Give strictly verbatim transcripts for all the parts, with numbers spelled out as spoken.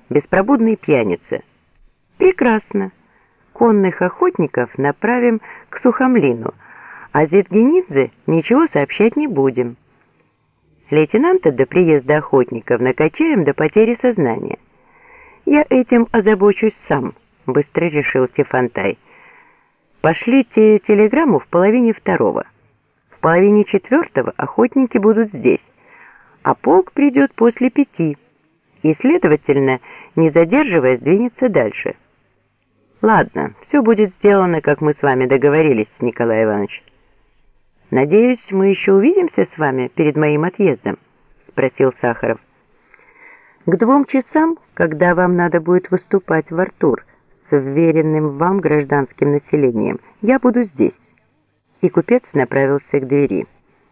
беспробудный пьяница. Прекрасно. Конных охотников направим к Сухомлину, а Зетгенидзе ничего сообщать не будем. Лейтенанта до приезда охотников накачаем до потери сознания. Я этим озабочусь сам, быстро решил Тифонтай. Пошлите телеграмму в половине второго. В половине четвертого охотники будут здесь, а полк придет после пяти и, следовательно, не задерживаясь, двинется дальше. Ладно, все будет сделано, как мы с вами договорились, Николай Иванович. Надеюсь, мы еще увидимся с вами перед моим отъездом, спросил Сахаров. К двум часам, когда вам надо будет выступать в Артур с вверенным вам гражданским населением, я буду здесь. И купец направился к двери.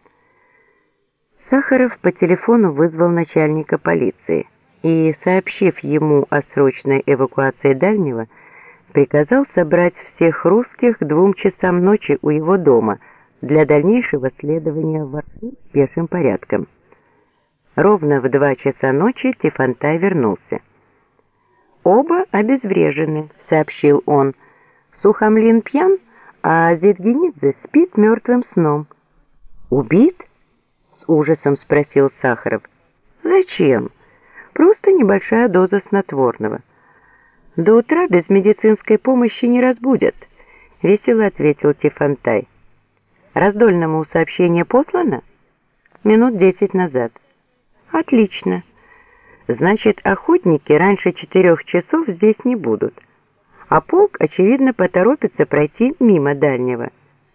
Сахаров по телефону вызвал начальника полиции и, сообщив ему о срочной эвакуации Дальнего, приказал собрать всех русских к двум часам ночи у его дома для дальнейшего следования в Артур пешим порядком. Ровно в два часа ночи Тифонтай вернулся. «Оба обезврежены», — сообщил он. «Сухомлин пьян, а Зетгенидзе спит мертвым сном». «Убит?» — с ужасом спросил Сахаров. «Зачем? Просто небольшая доза снотворного. До утра без медицинской помощи не разбудят», — весело ответил Тифонтай. «Раздольному сообщение послано?» «Минут десять назад». «Отлично. Значит, охотники раньше четырех часов здесь не будут, а полк, очевидно, поторопится пройти мимо Дальнего».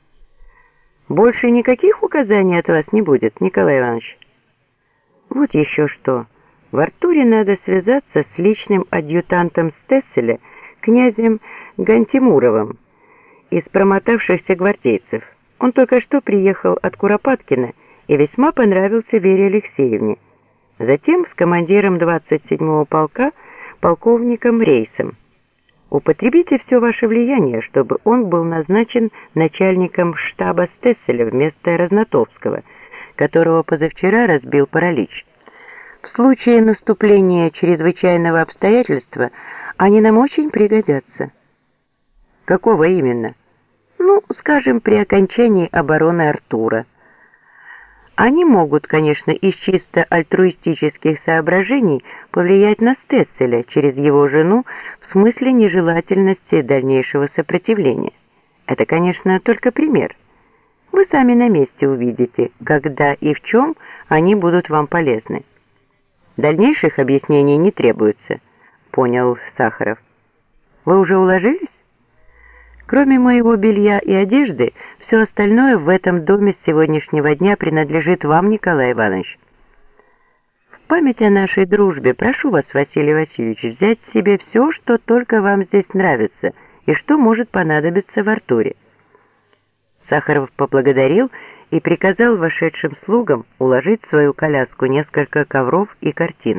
«Больше никаких указаний от вас не будет, Николай Иванович?» «Вот еще что. В Артуре надо связаться с личным адъютантом Стесселя, князем Гантимуровым, из промотавшихся гвардейцев. Он только что приехал от Куропаткина и весьма понравился Вере Алексеевне. Затем с командиром двадцать седьмого полка, полковником Рейсом. Употребите все ваше влияние, чтобы он был назначен начальником штаба Стесселя вместо Разнотовского, которого позавчера разбил паралич. В случае наступления чрезвычайного обстоятельства они нам очень пригодятся». «Какого именно?» «Ну, скажем, при окончании обороны Артура. Они могут, конечно, из чисто альтруистических соображений повлиять на Стесселя через его жену в смысле нежелательности дальнейшего сопротивления. Это, конечно, только пример. Вы сами на месте увидите, когда и в чем они будут вам полезны». «Дальнейших объяснений не требуется», — понял Сахаров. «Вы уже уложились?» «Кроме моего белья и одежды, все остальное в этом доме с сегодняшнего дня принадлежит вам, Николай Иванович. В память о нашей дружбе прошу вас, Василий Васильевич, взять себе все, что только вам здесь нравится и что может понадобиться в Артуре». Сахаров поблагодарил и приказал вошедшим слугам уложить в свою коляску несколько ковров и картин.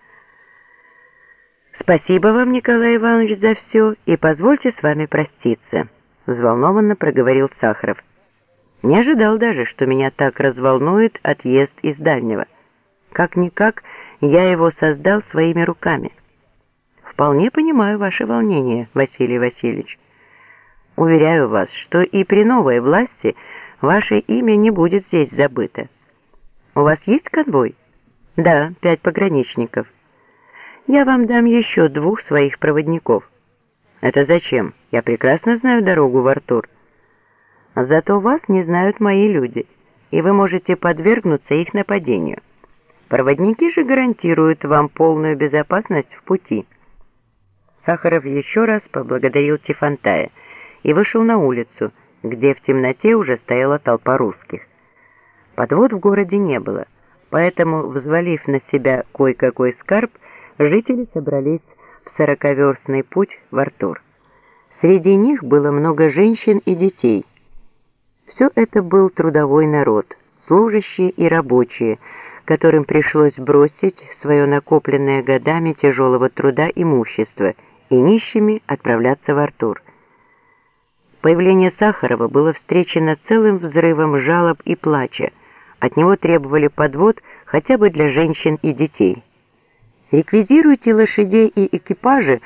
«Спасибо вам, Николай Иванович, за все, и позвольте с вами проститься», — взволнованно проговорил Сахаров. «Не ожидал даже, что меня так разволнует отъезд из Дальнего. Как-никак я его создал своими руками. Вполне понимаю ваше волнение, Василий Васильевич. Уверяю вас, что и при новой власти ваше имя не будет здесь забыто. У вас есть конвой?» «Да, пять пограничников. Я вам дам еще двух своих проводников». «Это зачем? Я прекрасно знаю дорогу в Артур». «Зато вас не знают мои люди, и вы можете подвергнуться их нападению. Проводники же гарантируют вам полную безопасность в пути». Сахаров еще раз поблагодарил Тифонтая и вышел на улицу, где в темноте уже стояла толпа русских. Подвод в городе не было, поэтому, взвалив на себя кой-какой скарб, жители собрались в сороковерстный путь в Артур. Среди них было много женщин и детей. Все это был трудовой народ, служащие и рабочие, которым пришлось бросить свое накопленное годами тяжелого труда имущество и нищими отправляться в Артур. Появление Сахарова было встречено целым взрывом жалоб и плача. От него требовали подвод хотя бы для женщин и детей. Реквизируйте лошадей и экипажи